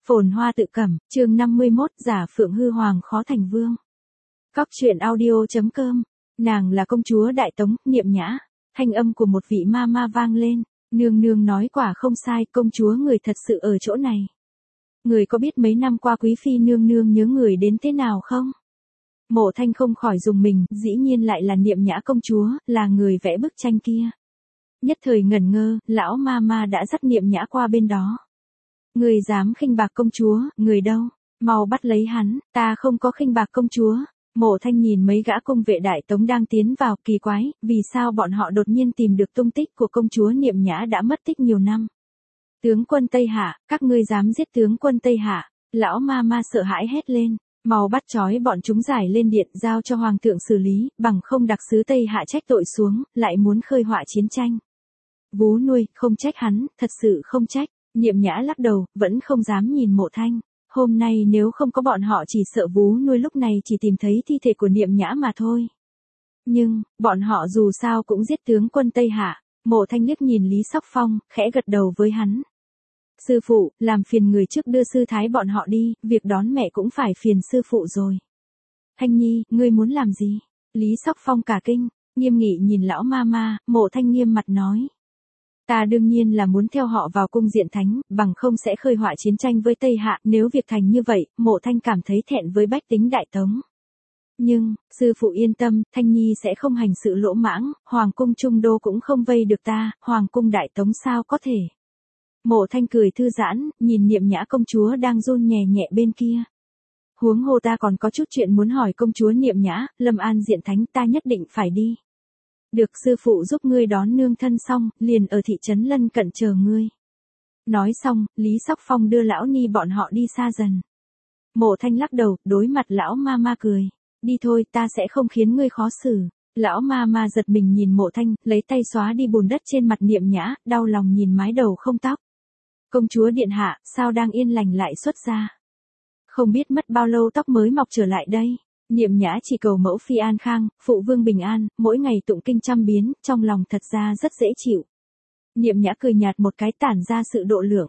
Phồn hoa tự cẩm, chương 51, giả phượng hư hoàng khó thành vương. Cóc truyện audio.com, nàng là công chúa Đại Tống, Niệm Nhã. Thanh âm của một vị ma ma vang lên, nương nương nói quả không sai, công chúa người thật sự ở chỗ này. Người có biết mấy năm qua quý phi nương nương nhớ người đến thế nào không? Mộ Thanh không khỏi dùng mình, dĩ nhiên lại là Niệm Nhã công chúa, là người vẽ bức tranh kia. Nhất thời ngẩn ngơ, lão ma ma đã dắt Niệm Nhã qua bên đó. Người dám khinh bạc công chúa, người đâu? Mau bắt lấy hắn, ta không có khinh bạc công chúa. Mộ Thanh nhìn mấy gã cung vệ Đại Tống đang tiến vào, kỳ quái, vì sao bọn họ đột nhiên tìm được tung tích của công chúa Niệm Nhã đã mất tích nhiều năm. Tướng quân Tây Hạ, các ngươi dám giết tướng quân Tây Hạ? Lão ma ma sợ hãi hét lên, mau bắt trói bọn chúng giải lên điện giao cho hoàng thượng xử lý, bằng không đặc sứ Tây Hạ trách tội xuống, lại muốn khơi họa chiến tranh. Vú nuôi, không trách hắn, thật sự không trách. Niệm Nhã lắc đầu, vẫn không dám nhìn Mộ Thanh. Hôm nay nếu không có bọn họ chỉ sợ vú nuôi lúc này chỉ tìm thấy thi thể của Niệm Nhã mà thôi. Nhưng, bọn họ dù sao cũng giết tướng quân Tây Hạ. Mộ Thanh liếc nhìn Lý Sóc Phong, khẽ gật đầu với hắn. Sư phụ, làm phiền người trước đưa sư thái bọn họ đi, việc đón mẹ cũng phải phiền sư phụ rồi. Thanh Nhi, ngươi muốn làm gì? Lý Sóc Phong cả kinh, nghiêm nghị nhìn lão ma ma, Mộ Thanh nghiêm mặt nói. Ta đương nhiên là muốn theo họ vào cung diện thánh, bằng không sẽ khơi họa chiến tranh với Tây Hạ, nếu việc thành như vậy, Mộ Thanh cảm thấy thẹn với bách tính Đại Tống. Nhưng, sư phụ yên tâm, Thanh Nhi sẽ không hành sự lỗ mãng, Hoàng cung Trung Đô cũng không vây được ta, Hoàng cung Đại Tống sao có thể. Mộ Thanh cười thư giãn, nhìn Niệm Nhã công chúa đang run nhẹ nhẹ bên kia. Huống hồ ta còn có chút chuyện muốn hỏi công chúa Niệm Nhã, Lâm An diện thánh ta nhất định phải đi. Được sư phụ giúp ngươi đón nương thân xong, liền ở thị trấn lân cận chờ ngươi. Nói xong, Lý Sóc Phong đưa lão ni bọn họ đi xa dần. Mộ Thanh lắc đầu, đối mặt lão ma ma cười. Đi thôi, ta sẽ không khiến ngươi khó xử. Lão ma ma giật mình nhìn Mộ Thanh, lấy tay xóa đi bùn đất trên mặt Niệm Nhã, đau lòng nhìn mái đầu không tóc. Công chúa điện hạ, sao đang yên lành lại xuất ra? Không biết mất bao lâu tóc mới mọc trở lại đây. Niệm Nhã chỉ cầu mẫu phi an khang, phụ vương bình an, mỗi ngày tụng kinh trăm biến, trong lòng thật ra rất dễ chịu. Niệm Nhã cười nhạt một cái tản ra sự độ lượng.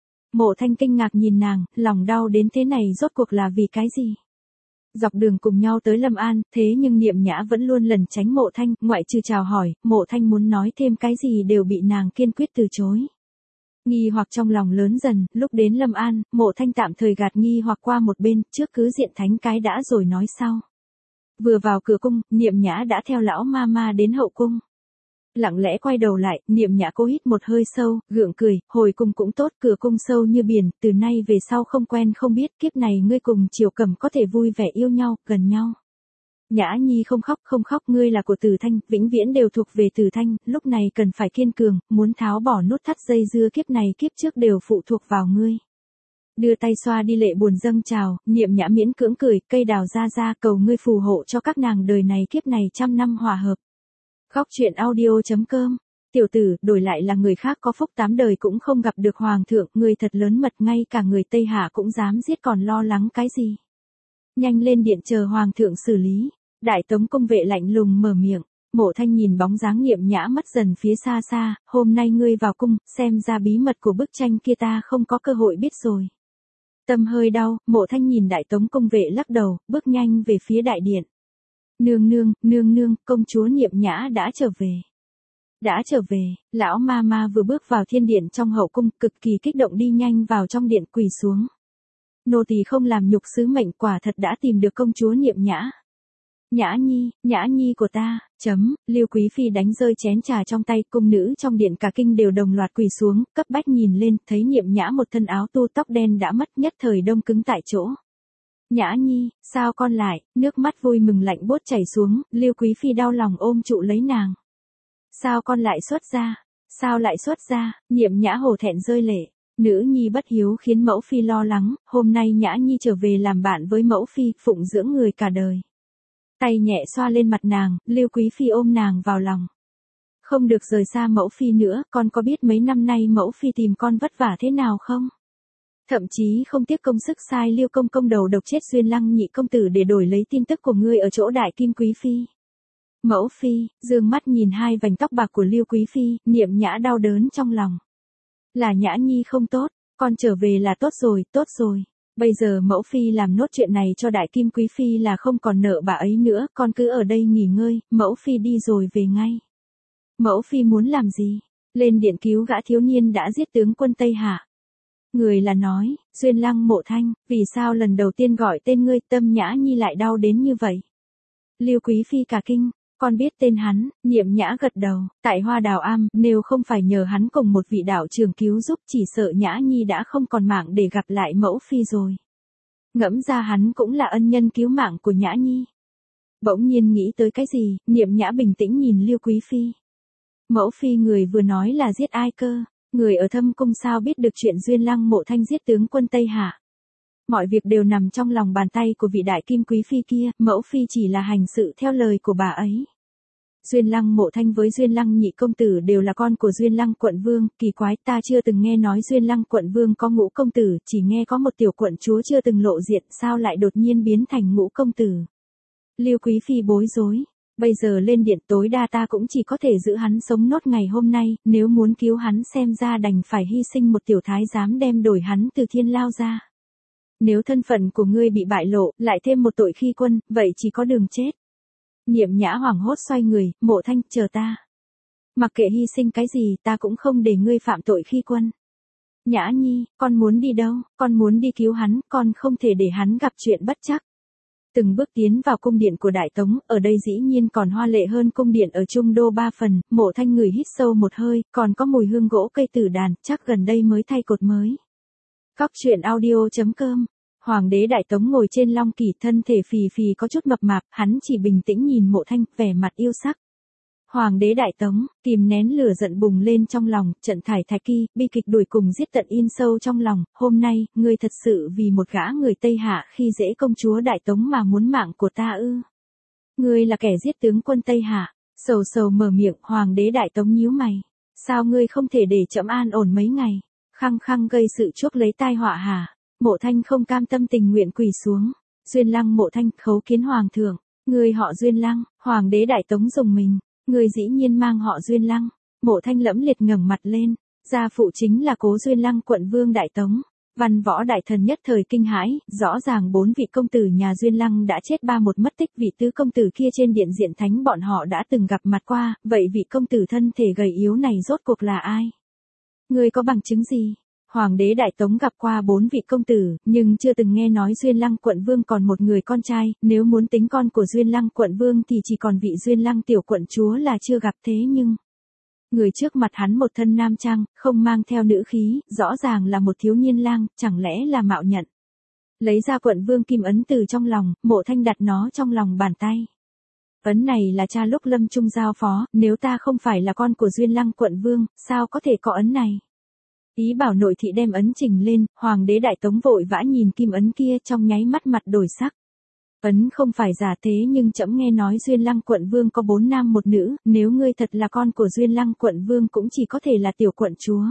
Mộ Thanh kinh ngạc nhìn nàng, lòng đau đến thế này rốt cuộc là vì cái gì? Dọc đường cùng nhau tới Lâm An, thế nhưng Niệm Nhã vẫn luôn lẩn tránh Mộ Thanh, ngoại trừ chào hỏi, Mộ Thanh muốn nói thêm cái gì đều bị nàng kiên quyết từ chối. Nghi hoặc trong lòng lớn dần, lúc đến Lâm An, Mộ Thanh tạm thời gạt nghi hoặc qua một bên, trước cứ diện thánh cái đã rồi nói sau. Vừa vào cửa cung, Niệm Nhã đã theo lão ma ma đến hậu cung. Lặng lẽ quay đầu lại, Niệm Nhã cố hít một hơi sâu, gượng cười, hồi cung cũng tốt, cửa cung sâu như biển, từ nay về sau không quen không biết, kiếp này ngươi cùng Triều Cẩm có thể vui vẻ yêu nhau, gần nhau. Nhã Nhi không khóc, ngươi là của Từ Thanh, vĩnh viễn đều thuộc về Từ Thanh, lúc này cần phải kiên cường, muốn tháo bỏ nút thắt dây dưa kiếp này kiếp trước đều phụ thuộc vào ngươi. Đưa tay xoa đi lệ buồn dâng trào, Niệm Nhã miễn cưỡng cười, cây đào ra cầu ngươi phù hộ cho các nàng đời này kiếp này trăm năm hòa hợp. Cóc truyện audio.com, tiểu tử, đổi lại là người khác có phúc 8 đời cũng không gặp được hoàng thượng, ngươi thật lớn mật, ngay cả người Tây Hạ cũng dám giết còn lo lắng cái gì. Nhanh lên điện chờ hoàng thượng xử lý. Đại Tống cung vệ lạnh lùng mở miệng. Mộ Thanh nhìn bóng dáng Niệm Nhã mất dần phía xa xa, hôm nay ngươi vào cung, xem ra bí mật của bức tranh kia ta không có cơ hội biết rồi. Tâm hơi đau, Mộ Thanh nhìn Đại Tống cung vệ lắc đầu, bước nhanh về phía đại điện. Nương nương, công chúa Niệm Nhã đã trở về. Đã trở về, lão ma ma vừa bước vào thiên điện trong hậu cung, cực kỳ kích động đi nhanh vào trong điện quỳ xuống. Nô tỳ không làm nhục sứ mệnh, quả thật đã tìm được công chúa Niệm Nhã. Nhã Nhi của ta, Lưu Quý Phi đánh rơi chén trà trong tay, cung nữ trong điện cả kinh đều đồng loạt quỳ xuống, cấp bách nhìn lên, thấy Niệm Nhã một thân áo tu tóc đen đã mất, nhất thời đông cứng tại chỗ. Nhã Nhi, sao con lại, nước mắt vui mừng lạnh buốt chảy xuống, Lưu Quý Phi đau lòng ôm trụ lấy nàng. Sao con lại xuất ra, Niệm Nhã hổ thẹn rơi lệ. Nữ nhi bất hiếu khiến mẫu phi lo lắng, hôm nay Nhã Nhi trở về làm bạn với mẫu phi, phụng dưỡng người cả đời. Tay nhẹ xoa lên mặt nàng, Lưu Quý Phi ôm nàng vào lòng. Không được rời xa mẫu phi nữa, con có biết mấy năm nay mẫu phi tìm con vất vả thế nào không? Thậm chí không tiếc công sức sai Lưu công công đầu độc chết Duyên Lăng nhị công tử để đổi lấy tin tức của ngươi ở chỗ Đại Kim Quý Phi. Mẫu phi, dương mắt nhìn hai vành tóc bạc của Lưu Quý Phi, Niệm Nhã đau đớn trong lòng. Là Nhã Nhi không tốt, Con trở về là tốt rồi, tốt rồi. Bây giờ mẫu phi làm nốt chuyện này cho đại kim quý phi là không còn nợ bà ấy nữa, con cứ ở đây nghỉ ngơi, mẫu phi đi rồi về ngay. Mẫu phi muốn làm gì? Lên điện cứu gã thiếu niên đã giết tướng quân Tây Hạ. Người là nói, Duyên Lăng Mộ Thanh, vì sao lần đầu tiên gọi tên ngươi, Tâm Nhã Nhi lại đau đến như vậy? Lưu Quý Phi cả kinh, con biết tên hắn, Niệm Nhã gật đầu, tại Hoa Đào Am, nếu không phải nhờ hắn cùng một vị đạo trưởng cứu giúp, chỉ sợ Nhã Nhi đã không còn mạng để gặp lại mẫu phi rồi. Ngẫm ra hắn cũng là ân nhân cứu mạng của Nhã Nhi. Bỗng nhiên nghĩ tới cái gì, Niệm Nhã bình tĩnh nhìn Lưu Quý Phi. Mẫu phi người vừa nói là giết ai cơ? Người ở Thâm Cung sao biết được chuyện Duyên Lăng Mộ Thanh giết tướng quân Tây Hạ? Mọi việc đều nằm trong lòng bàn tay của vị đại kim quý phi kia, mẫu phi chỉ là hành sự theo lời của bà ấy. Duyên Lăng Mộ Thanh với Duyên Lăng nhị công tử đều là con của Duyên Lăng quận vương, kỳ quái, ta chưa từng nghe nói Duyên Lăng quận vương có ngũ công tử, chỉ nghe có một tiểu quận chúa chưa từng lộ diện, sao lại đột nhiên biến thành ngũ công tử? Lưu Quý Phi bối rối. Bây giờ lên điện tối đa ta cũng chỉ có thể giữ hắn sống nốt ngày hôm nay, nếu muốn cứu hắn xem ra đành phải hy sinh một tiểu thái giám đem đổi hắn từ thiên lao ra. Nếu thân phận của ngươi bị bại lộ, lại thêm một tội khi quân, vậy chỉ có đường chết. Niệm Nhã hoảng hốt xoay người, Mộ Thanh, chờ ta. Mặc kệ hy sinh cái gì, ta cũng không để ngươi phạm tội khi quân. Nhã Nhi, con muốn đi đâu? Con muốn đi cứu hắn, con không thể để hắn gặp chuyện bất trắc. Từng bước tiến vào cung điện của Đại Tống, ở đây dĩ nhiên còn hoa lệ hơn cung điện ở Trung Đô 3 phần, Mộ Thanh người hít sâu một hơi, còn có mùi hương gỗ cây tử đàn, chắc gần đây mới thay cột mới. Cóc truyện audio.com. Hoàng đế Đại Tống ngồi trên long kỷ, thân thể phì phì có chút mập mạp, hắn chỉ bình tĩnh nhìn Mộ Thanh, vẻ mặt yêu sắc. Hoàng đế Đại Tống, kìm nén lửa giận bùng lên trong lòng, trận thải thạch kỳ, bi kịch đuổi cùng giết tận in sâu trong lòng, hôm nay, ngươi thật sự vì một gã người Tây Hạ khi dễ công chúa Đại Tống mà muốn mạng của ta ư? Ngươi là kẻ giết tướng quân Tây Hạ, sầu sầu mở miệng, Hoàng đế Đại Tống nhíu mày. Sao ngươi không thể để trẫm an ổn mấy ngày, khăng khăng gây sự chuốc lấy tai họa hả? Mộ Thanh không cam tâm tình nguyện quỳ xuống. Duyên Lăng Mộ Thanh, khấu kiến Hoàng thượng. Ngươi họ Duyên Lăng, Hoàng đế Đại Tống rùng mình. Người dĩ nhiên mang họ Duyên Lăng. Mộ Thanh lẫm liệt ngẩng mặt lên. Gia phụ chính là Cố Duyên Lăng quận vương Đại Tống. Văn võ đại thần nhất thời kinh hãi, rõ ràng 4 vị công tử nhà Duyên Lăng đã chết 3 một mất tích, vị tứ công tử kia trên điện diện thánh bọn họ đã từng gặp mặt qua, vậy vị công tử thân thể gầy yếu này rốt cuộc là ai? Ngươi có bằng chứng gì? Hoàng đế Đại Tống gặp qua 4 vị công tử, nhưng chưa từng nghe nói Duyên Lăng quận vương còn một người con trai, nếu muốn tính con của Duyên Lăng quận vương thì chỉ còn vị Duyên Lăng tiểu quận chúa là chưa gặp, thế nhưng người trước mặt hắn một thân nam trang, không mang theo nữ khí, rõ ràng là một thiếu niên lang, chẳng lẽ là mạo nhận. Lấy ra quận vương kim ấn từ trong lòng, Mộ Thanh đặt nó trong lòng bàn tay. Ấn này là cha lúc lâm trung giao phó, nếu ta không phải là con của Duyên Lăng quận vương, sao có thể có ấn này? Ý bảo nội thị đem ấn trình lên, Hoàng đế Đại Tống vội vã nhìn kim ấn kia, trong nháy mắt mặt đổi sắc. Ấn không phải giả, thế nhưng trẫm nghe nói Duyên Lăng quận vương có 4 nam một nữ, nếu ngươi thật là con của Duyên Lăng quận vương cũng chỉ có thể là tiểu quận chúa.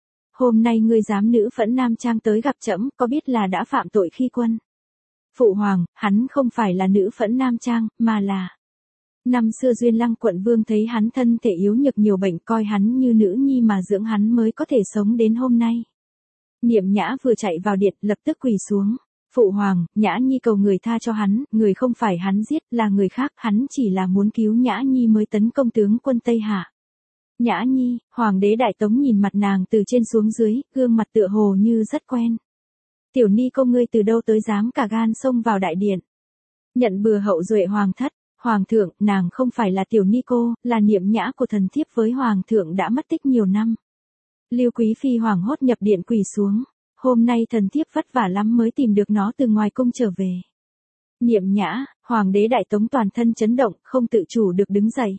Hôm nay ngươi dám nữ phẫn nam trang tới gặp trẫm, có biết là đã phạm tội khi quân? Phụ hoàng, hắn không phải là nữ phẫn nam trang, mà là... Năm xưa Duyên Lăng quận vương thấy hắn thân thể yếu nhược nhiều bệnh, coi hắn như nữ nhi mà dưỡng hắn mới có thể sống đến hôm nay. Niệm Nhã vừa chạy vào điện, lập tức quỳ xuống. Phụ hoàng, Nhã Nhi cầu người tha cho hắn, người không phải hắn giết, là người khác, hắn chỉ là muốn cứu Nhã Nhi mới tấn công tướng quân Tây Hạ. Nhã Nhi, Hoàng đế Đại Tống nhìn mặt nàng từ trên xuống dưới, gương mặt tựa hồ như rất quen. Tiểu ni cô ngươi từ đâu tới dám cả gan xông vào đại điện. Nhận bừa hậu duệ hoàng thất. Hoàng thượng, nàng không phải là tiểu ni cô, là Niệm Nhã của thần thiếp với hoàng thượng đã mất tích nhiều năm. Lưu Quý Phi hoảng hốt nhập điện quỳ xuống. Hôm nay thần thiếp vất vả lắm mới tìm được nó từ ngoài cung trở về. Niệm Nhã, Hoàng đế Đại Tống toàn thân chấn động, không tự chủ được đứng dậy.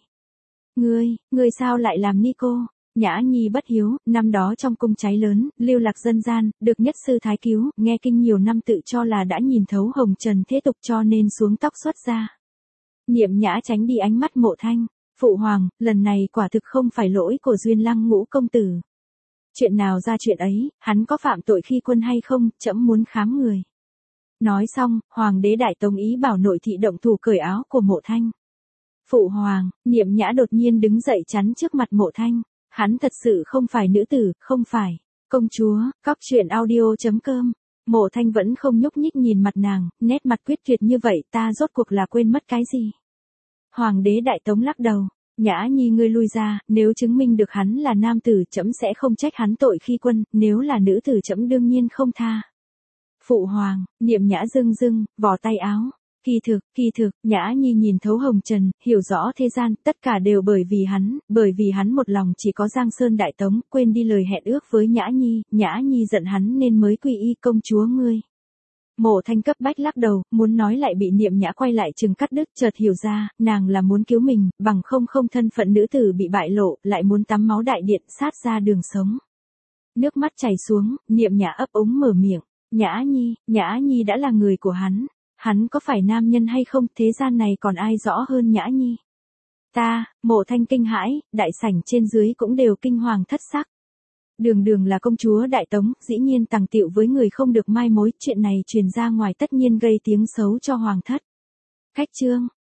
Ngươi sao lại làm ni cô? Nhã Nhi bất hiếu, năm đó trong cung cháy lớn, lưu lạc dân gian, được nhất sư thái cứu, nghe kinh nhiều năm tự cho là đã nhìn thấu hồng trần thế tục cho nên xuống tóc xuất ra. Niệm Nhã tránh đi ánh mắt Mộ Thanh. Phụ hoàng, lần này quả thực không phải lỗi của Duyên Lăng ngũ công tử. Chuyện nào ra chuyện ấy, hắn có phạm tội khi quân hay không, trẫm muốn khám người. Nói xong, Hoàng đế Đại Tống ý bảo nội thị động thủ cởi áo của Mộ Thanh. Phụ hoàng, Niệm Nhã đột nhiên đứng dậy chắn trước mặt Mộ Thanh. Hắn thật sự không phải nữ tử, không phải. Công chúa, cóc truyện audio.com. Mộ Thanh vẫn không nhúc nhích nhìn mặt nàng, nét mặt quyết tuyệt như vậy ta rốt cuộc là quên mất cái gì. Hoàng đế Đại Tống lắc đầu, Nhã Nhi ngươi lui ra, nếu chứng minh được hắn là nam tử trẫm sẽ không trách hắn tội khi quân, nếu là nữ tử trẫm đương nhiên không tha. Phụ hoàng, Niệm Nhã dưng, vò tay áo. Kỳ thực, Nhã Nhi nhìn thấu hồng trần, hiểu rõ thế gian, tất cả đều bởi vì hắn một lòng chỉ có Giang Sơn Đại Tống, quên đi lời hẹn ước với Nhã Nhi giận hắn nên mới quy y công chúa ngươi. Mộ Thanh cấp bách lắc đầu, muốn nói lại bị Niệm Nhã quay lại trừng cắt đứt, chợt hiểu ra, nàng là muốn cứu mình, bằng không thân phận nữ tử bị bại lộ, lại muốn tắm máu đại điện sát ra đường sống. Nước mắt chảy xuống, Niệm Nhã ấp úng mở miệng, Nhã Nhi đã là người của hắn có phải nam nhân hay không, thế gian này còn ai rõ hơn Nhã Nhi. Mộ Thanh kinh hãi, đại sảnh trên dưới cũng đều kinh hoàng thất sắc. Đường là công chúa Đại Tống, dĩ nhiên tàng tiệu với người không được mai mối, chuyện này truyền ra ngoài tất nhiên gây tiếng xấu cho hoàng thất. Khách trương,